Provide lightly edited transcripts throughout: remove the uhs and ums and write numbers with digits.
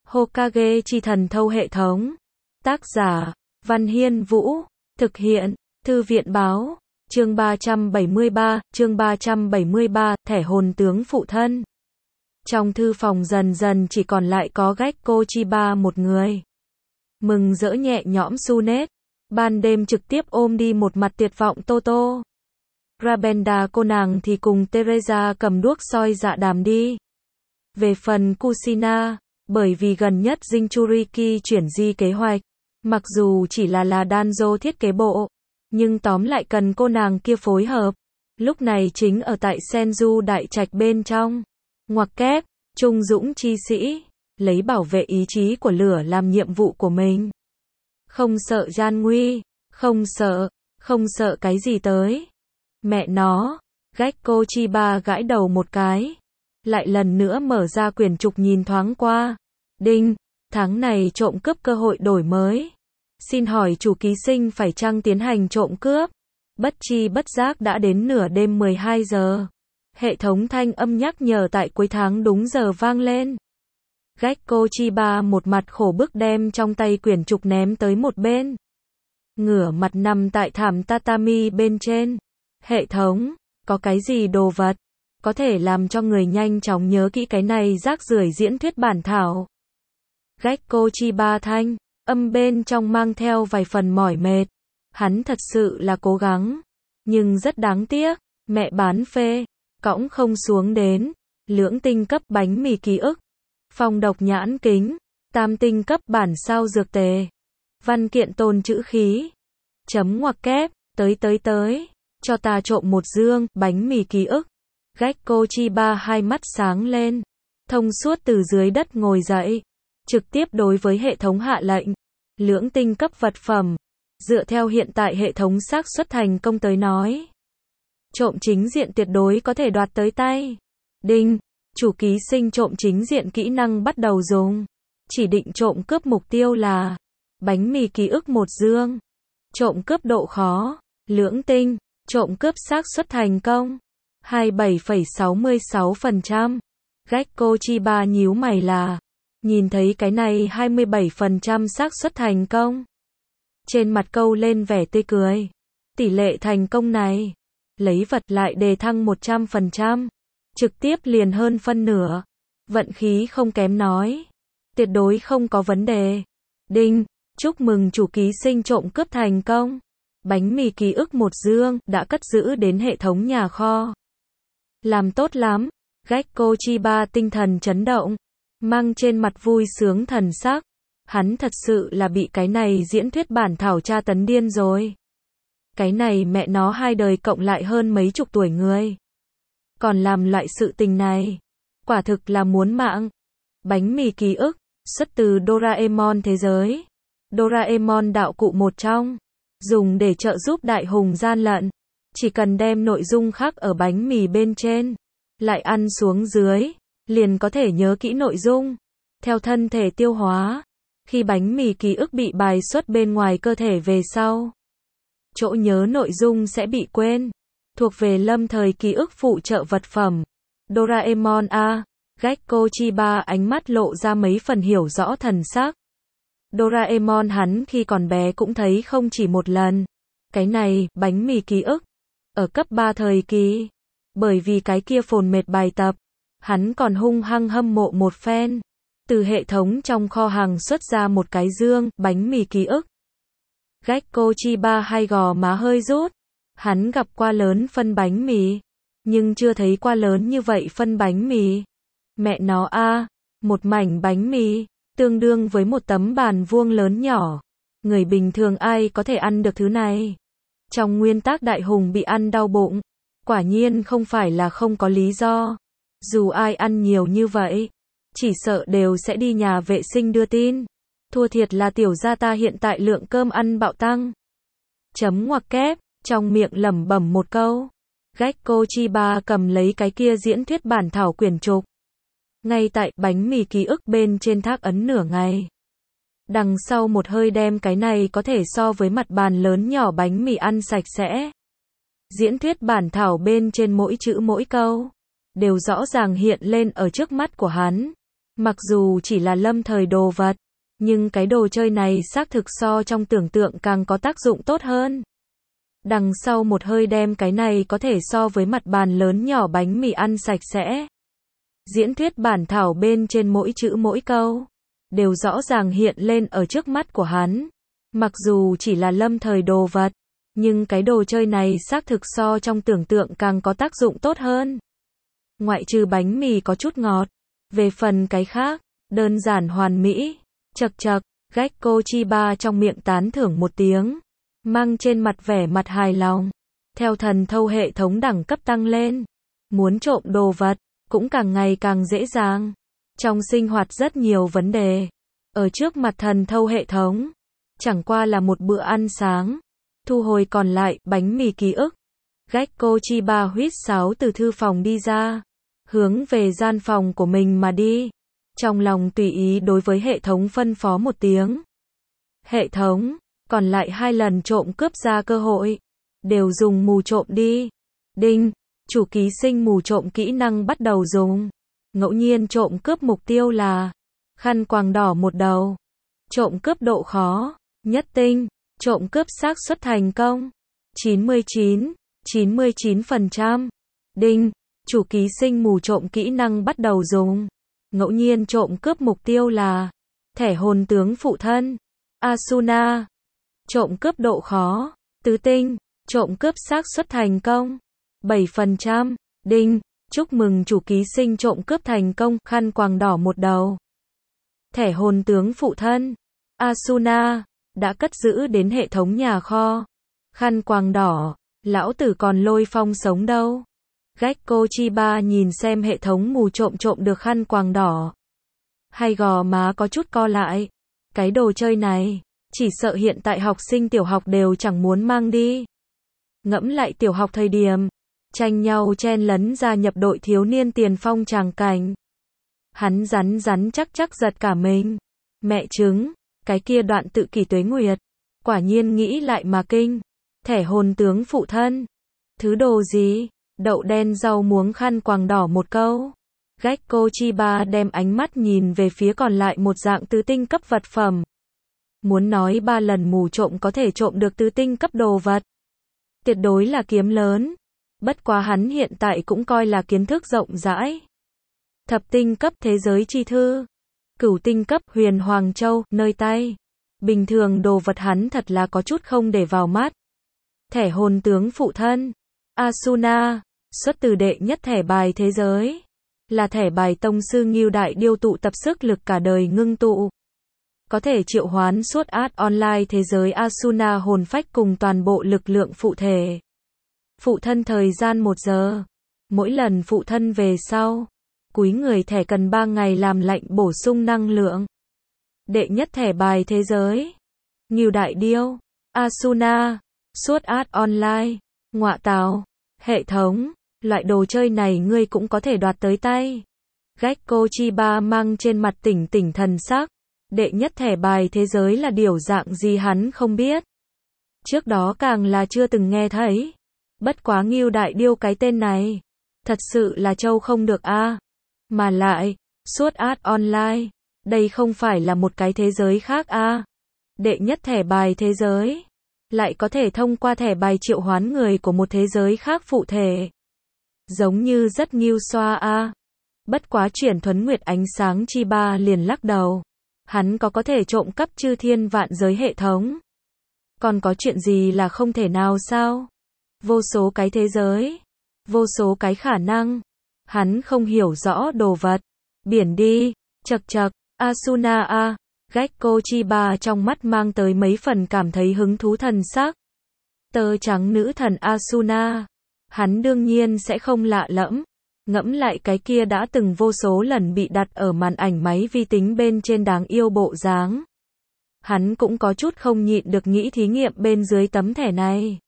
Hokage chi thần thâu hệ thống. Tác giả, Văn Hiên Vũ. Thực hiện, Thư viện Báo. Chương 373, thẻ hồn tướng phụ thân. Trong thư phòng dần dần chỉ còn lại có Gekko Chiba một người. Mừng rỡ nhẹ nhõm Tsunet. Ban đêm trực tiếp ôm đi một mặt tuyệt vọng Toto. Rabenda cô nàng thì cùng Teresa cầm đuốc soi dạ đàm đi. Về phần Kushina, bởi vì gần nhất Jinchuriki chuyển di kế hoạch, mặc dù chỉ là Danzo thiết kế bộ, nhưng tóm lại cần cô nàng kia phối hợp. Lúc này chính ở tại Senju đại trạch bên trong. Ngoặc kép, trung dũng chi sĩ, lấy bảo vệ ý chí của lửa làm nhiệm vụ của mình. Không sợ gian nguy, không sợ cái gì tới. Mẹ nó, Gekko Chiba gãi đầu một cái. Lại lần nữa mở ra quyển trục nhìn thoáng qua. Đinh, tháng này trộm cướp cơ hội đổi mới. Xin hỏi chủ ký sinh phải chăng tiến hành trộm cướp? Bất chi bất giác đã đến nửa đêm 12 giờ. Hệ thống thanh âm nhắc nhở tại cuối tháng đúng giờ vang lên. Gekko Chiba một mặt khổ bức đem trong tay quyển trục ném tới một bên. Ngửa mặt nằm tại thảm tatami bên trên. Hệ thống, có cái gì đồ vật có thể làm cho người nhanh chóng nhớ kỹ cái này rác rưởi diễn thuyết bản thảo? Gekko Chiba thanh âm bên trong mang theo vài phần mỏi mệt. Hắn thật sự là cố gắng, nhưng rất đáng tiếc, mẹ bán phê, cõng không xuống đến. Lưỡng tinh cấp bánh mì ký ức, phong độc nhãn kính, tam tinh cấp bản sao dược tề, văn kiện tồn chữ khí. Chấm ngoặc kép, tới, cho ta trộm một dương bánh mì ký ức. Gekko Chiba hai mắt sáng lên, thông suốt từ dưới đất ngồi dậy, trực tiếp đối với hệ thống hạ lệnh. Lưỡng tinh cấp vật phẩm, dựa theo hiện tại hệ thống xác suất thành công tới nói, trộm chính diện tuyệt đối có thể đoạt tới tay. Đinh, chủ ký sinh trộm chính diện kỹ năng bắt đầu dùng. Chỉ định trộm cướp mục tiêu là bánh mì ký ức một dương. Trộm cướp độ khó, lưỡng tinh. Trộm cướp xác suất thành công 27,66%. Gekko Chiba nhíu mày là, nhìn thấy cái này 27% xác suất thành công, trên mặt câu lên vẻ tươi cười. Tỷ lệ thành công này, lấy vật lại đề thăng 100%, trực tiếp liền hơn phân nửa. Vận khí không kém nói, tuyệt đối không có vấn đề. Đinh, chúc mừng chủ ký sinh trộm cướp thành công. Bánh mì ký ức một dương đã cất giữ đến hệ thống nhà kho. Làm tốt lắm. Gekko Chiba tinh thần chấn động, mang trên mặt vui sướng thần sắc. Hắn thật sự là bị cái này diễn thuyết bản thảo tra tấn điên rồi. Cái này mẹ nó hai đời cộng lại hơn mấy chục tuổi người, còn làm loại sự tình này, quả thực là muốn mạng. Bánh mì ký ức, xuất từ Doraemon thế giới. Doraemon đạo cụ một trong, dùng để trợ giúp đại hùng gian lận. Chỉ cần đem nội dung khắc ở bánh mì bên trên, lại ăn xuống dưới, liền có thể nhớ kỹ nội dung. Theo thân thể tiêu hóa, khi bánh mì ký ức bị bài xuất bên ngoài cơ thể về sau, chỗ nhớ nội dung sẽ bị quên. Thuộc về lâm thời ký ức phụ trợ vật phẩm. Doraemon a. Gekko Chiba ánh mắt lộ ra mấy phần hiểu rõ thần sắc. Doraemon hắn khi còn bé cũng thấy không chỉ một lần. Cái này, bánh mì ký ức, ở cấp 3 thời kỳ, bởi vì cái kia phồn mệt bài tập, hắn còn hung hăng hâm mộ một phen. Từ hệ thống trong kho hàng xuất ra một cái dương bánh mì ký ức. Gekko Chiba hai gò má hơi rút. Hắn gặp qua lớn phân bánh mì, nhưng chưa thấy qua lớn như vậy phân bánh mì. Mẹ nó a, một mảnh bánh mì tương đương với một tấm bàn vuông lớn nhỏ. Người bình thường ai có thể ăn được thứ này? Trong nguyên tắc đại hùng bị ăn đau bụng, quả nhiên không phải là không có lý do. Dù ai ăn nhiều như vậy, chỉ sợ đều sẽ đi nhà vệ sinh đưa tin. Thua thiệt là tiểu gia ta hiện tại lượng cơm ăn bạo tăng. Chấm ngoặc kép, trong miệng lẩm bẩm một câu. Gekko Chiba cầm lấy cái kia diễn thuyết bản thảo quyển trục. Ngay tại bánh mì ký ức bên trên thác ấn nửa ngày. Đằng sau một hơi đem cái này có thể so với mặt bàn lớn nhỏ bánh mì ăn sạch sẽ. Diễn thuyết bản thảo bên trên mỗi chữ mỗi câu đều rõ ràng hiện lên ở trước mắt của hắn. Mặc dù chỉ là lâm thời đồ vật, nhưng cái đồ chơi này xác thực so trong tưởng tượng càng có tác dụng tốt hơn. Đằng sau một hơi đem cái này có thể so với mặt bàn lớn nhỏ bánh mì ăn sạch sẽ. Diễn thuyết bản thảo bên trên mỗi chữ mỗi câu đều rõ ràng hiện lên ở trước mắt của hắn. Mặc dù chỉ là lâm thời đồ vật, nhưng cái đồ chơi này xác thực so trong tưởng tượng càng có tác dụng tốt hơn. Ngoại trừ bánh mì có chút ngọt, về phần cái khác, đơn giản hoàn mỹ. Chậc chậc, Gekko Chiba trong miệng tán thưởng một tiếng, mang trên mặt vẻ mặt hài lòng. Theo thần thâu hệ thống đẳng cấp tăng lên, muốn trộm đồ vật cũng càng ngày càng dễ dàng. Trong sinh hoạt rất nhiều vấn đề, ở trước mặt thần thâu hệ thống, chẳng qua là một bữa ăn sáng. Thu hồi còn lại bánh mì ký ức, Gekko Chiba huýt sáo từ thư phòng đi ra, hướng về gian phòng của mình mà đi. Trong lòng tùy ý đối với hệ thống phân phó một tiếng. Hệ thống, còn lại 2 lần trộm cướp ra cơ hội, đều dùng mù trộm đi. Đinh, chủ ký sinh mù trộm kỹ năng bắt đầu dùng. Ngẫu nhiên trộm cướp mục tiêu là khăn quàng đỏ một đầu. Trộm cướp độ khó, nhất tinh. Trộm cướp xác suất thành công 99%. Đinh, chủ ký sinh mù trộm kỹ năng bắt đầu dùng. Ngẫu nhiên trộm cướp mục tiêu là thẻ hồn tướng phụ thân Asuna. Trộm cướp độ khó tứ tinh. Trộm cướp xác suất thành công 7%. Đinh, chúc mừng chủ ký sinh trộm cướp thành công khăn quàng đỏ một đầu. Thẻ hồn tướng phụ thân Asuna đã cất giữ đến hệ thống nhà kho. Khăn quàng đỏ, lão tử còn lôi phong sống đâu. Gekko Chiba nhìn xem hệ thống mù trộm được khăn quàng đỏ. Hay gò má có chút co lại. Cái đồ chơi này, chỉ sợ hiện tại học sinh tiểu học đều chẳng muốn mang đi. Ngẫm lại tiểu học thời điểm, tranh nhau chen lấn gia nhập đội thiếu niên tiền phong tràng cảnh. Hắn rắn chắc giật cả mình. Mẹ chứng, cái kia đoạn tự kỷ tuế nguyệt. Quả nhiên nghĩ lại mà kinh. Thẻ hồn tướng phụ thân. Thứ đồ gì? Đậu đen rau muống khăn quàng đỏ một câu. Gekko Chiba đem ánh mắt nhìn về phía còn lại một dạng tứ tinh cấp vật phẩm. Muốn nói 3 lần mù trộm có thể trộm được tứ tinh cấp đồ vật, tuyệt đối là kiếm lớn. Bất quá hắn hiện tại cũng coi là kiến thức rộng rãi. Thập tinh cấp thế giới chi thư, cửu tinh cấp huyền Hoàng Châu, nơi tay. Bình thường đồ vật hắn thật là có chút không để vào mắt. Thẻ hồn tướng phụ thân Asuna, xuất từ đệ nhất thẻ bài thế giới. Là thẻ bài tông sư Ngưu Đại Điêu tụ tập sức lực cả đời ngưng tụ. Có thể triệu hoán Sword Art Online thế giới Asuna hồn phách cùng toàn bộ lực lượng phụ thể. Phụ thân thời gian 1 giờ. Mỗi lần phụ thân về sau, cúi người thẻ cần 3 ngày làm lạnh bổ sung năng lượng. Đệ nhất thẻ bài thế giới. Ngưu Đại Điêu, Asuna, Sword Art Online, ngọa tào, hệ thống, loại đồ chơi này ngươi cũng có thể đoạt tới tay. Gekko Chiba mang trên mặt tỉnh thần sắc. Đệ nhất thẻ bài thế giới là điều dạng gì hắn không biết. Trước đó càng là chưa từng nghe thấy. Bất quá Ngưu Đại Điêu cái tên này, thật sự là trâu không được a. Mà lại, Sword Art Online, đây không phải là một cái thế giới khác a. Đệ nhất thẻ bài thế giới, lại có thể thông qua thẻ bài triệu hoán người của một thế giới khác phụ thể. Giống như rất nghiêu xoa a. Bất quá chuyển thuấn nguyệt ánh sáng Chiba liền lắc đầu. Hắn có thể trộm cắp chư thiên vạn giới hệ thống. Còn có chuyện gì là không thể nào sao? Vô số cái thế giới, vô số cái khả năng. Hắn không hiểu rõ đồ vật. Biển đi, chậc chậc, Asuna a. Gekko Chiba trong mắt mang tới mấy phần cảm thấy hứng thú thần sắc. Tơ trắng nữ thần Asuna. Hắn đương nhiên sẽ không lạ lẫm. Ngẫm lại cái kia đã từng vô số lần bị đặt ở màn ảnh máy vi tính bên trên đáng yêu bộ dáng. Hắn cũng có chút không nhịn được nghĩ thí nghiệm bên dưới tấm thẻ này.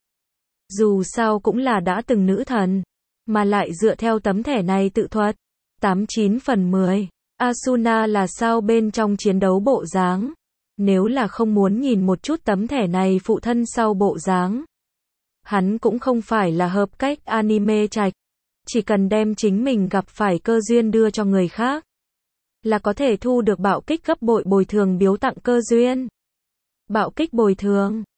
Dù sao cũng là đã từng nữ thần, mà lại dựa theo tấm thẻ này tự thuật. 89 phần 10. Asuna là sao bên trong chiến đấu bộ dáng. Nếu là không muốn nhìn một chút tấm thẻ này phụ thân sau bộ dáng. Hắn cũng không phải là hợp cách anime trạch. Chỉ cần đem chính mình gặp phải cơ duyên đưa cho người khác. là có thể thu được bạo kích gấp bội bồi thường biếu tặng cơ duyên. Bạo kích bồi thường